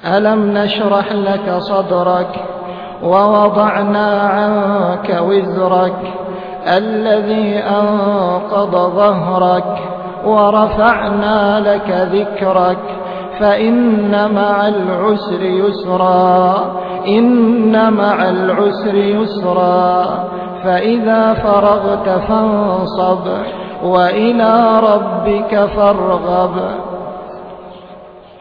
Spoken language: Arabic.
ألم نشرح لك صدرك ووضعنا عنك وزرك الذي أنقض ظهرك ورفعنا لك ذكرك فإن مع العسر يسرا إن مع العسر يسرا فإذا فرغت فانصب وإلى ربك فارغب.